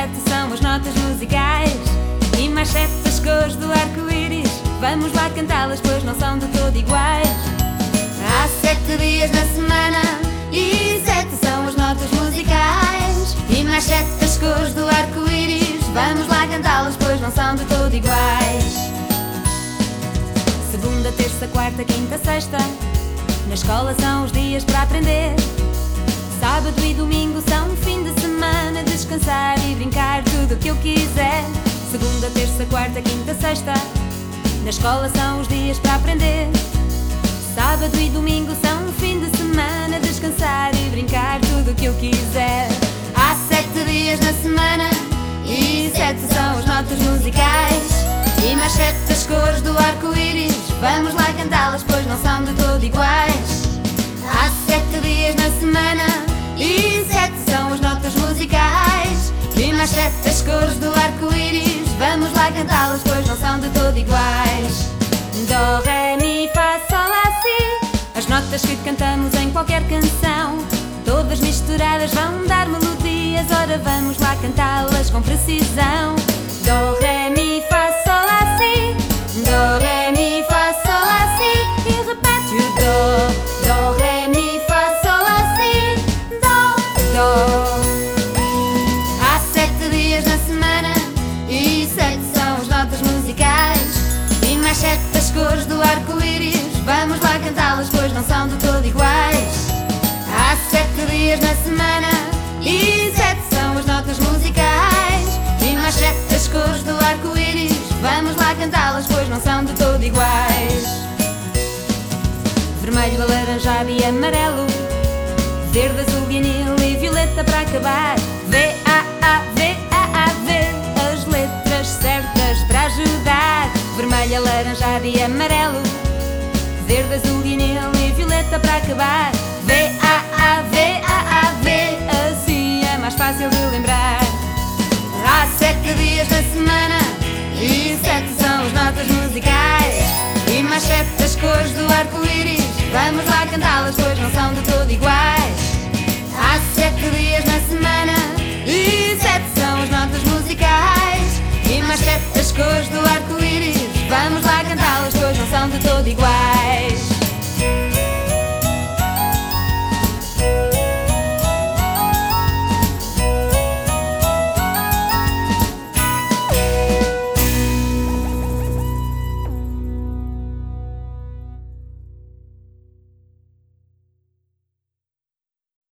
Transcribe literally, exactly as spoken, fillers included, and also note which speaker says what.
Speaker 1: sete são as notas musicais e mais sete as cores do arco-íris. Vamos lá cantá-las, pois não são de todo iguais. Há sete dias na semana e sete são as notas musicais e mais sete as cores do arco-íris. Vamos lá cantá-las, pois não são de todo iguais. Segunda, terça, quarta, quinta, sexta, na escola são os dias para aprender. Sábado e domingo são um fim de semana, descansar e brincar tudo o que eu quiser. Segunda, terça, quarta, quinta, sexta, na escola são os dias para aprender. Sábado e domingo são um fim de semana, descansar e brincar tudo o que eu quiser. Há sete dias na semana e sete são as notas musicais e mais sete as cores do arco-íris. Vamos lá cantá-las, pois não são de todo iguais. Há sete dias na semana e sete são as notas musicais e mais sete as cores do arco-íris. Vamos lá cantá-las, pois não são de todo iguais. Dó, ré, mi, fá, sol, lá, si, as notas que cantamos em qualquer canção, todas misturadas vão dar melodias. Ora vamos lá cantá-las com precisão. Dó, ré, mi, fá, sol, lá, si, dó, ré, mi, fá, sol, lá, si, e repete o dó. Dó, ré, mi, fá, sol, lá, si, dó, dó. Há sete dias na semana e sete são as notas musicais e mais sete as cores do arco-íris. Vamos lá cantá-las, pois não são de todo iguais. Há sete dias na semana e sete são as notas musicais e mais sete as cores do arco-íris. Vamos lá cantá-las, pois não são de todo iguais. Vermelho, alaranjado e amarelo, verde, azul e anil e violeta para acabar. V, A, A, V, A, A, V, as letras certas para ajudar. Vermelho, alaranjado e amarelo, verde, azul e anil e violeta para acabar. V, A, A, V, A, A, V, assim é mais fácil de lembrar. Há sete dias na semana e sete são as notas musicais e mais sete as cores do arco-íris. Vamos lá cantá-las, pois não são de todo iguais. Há sete dias na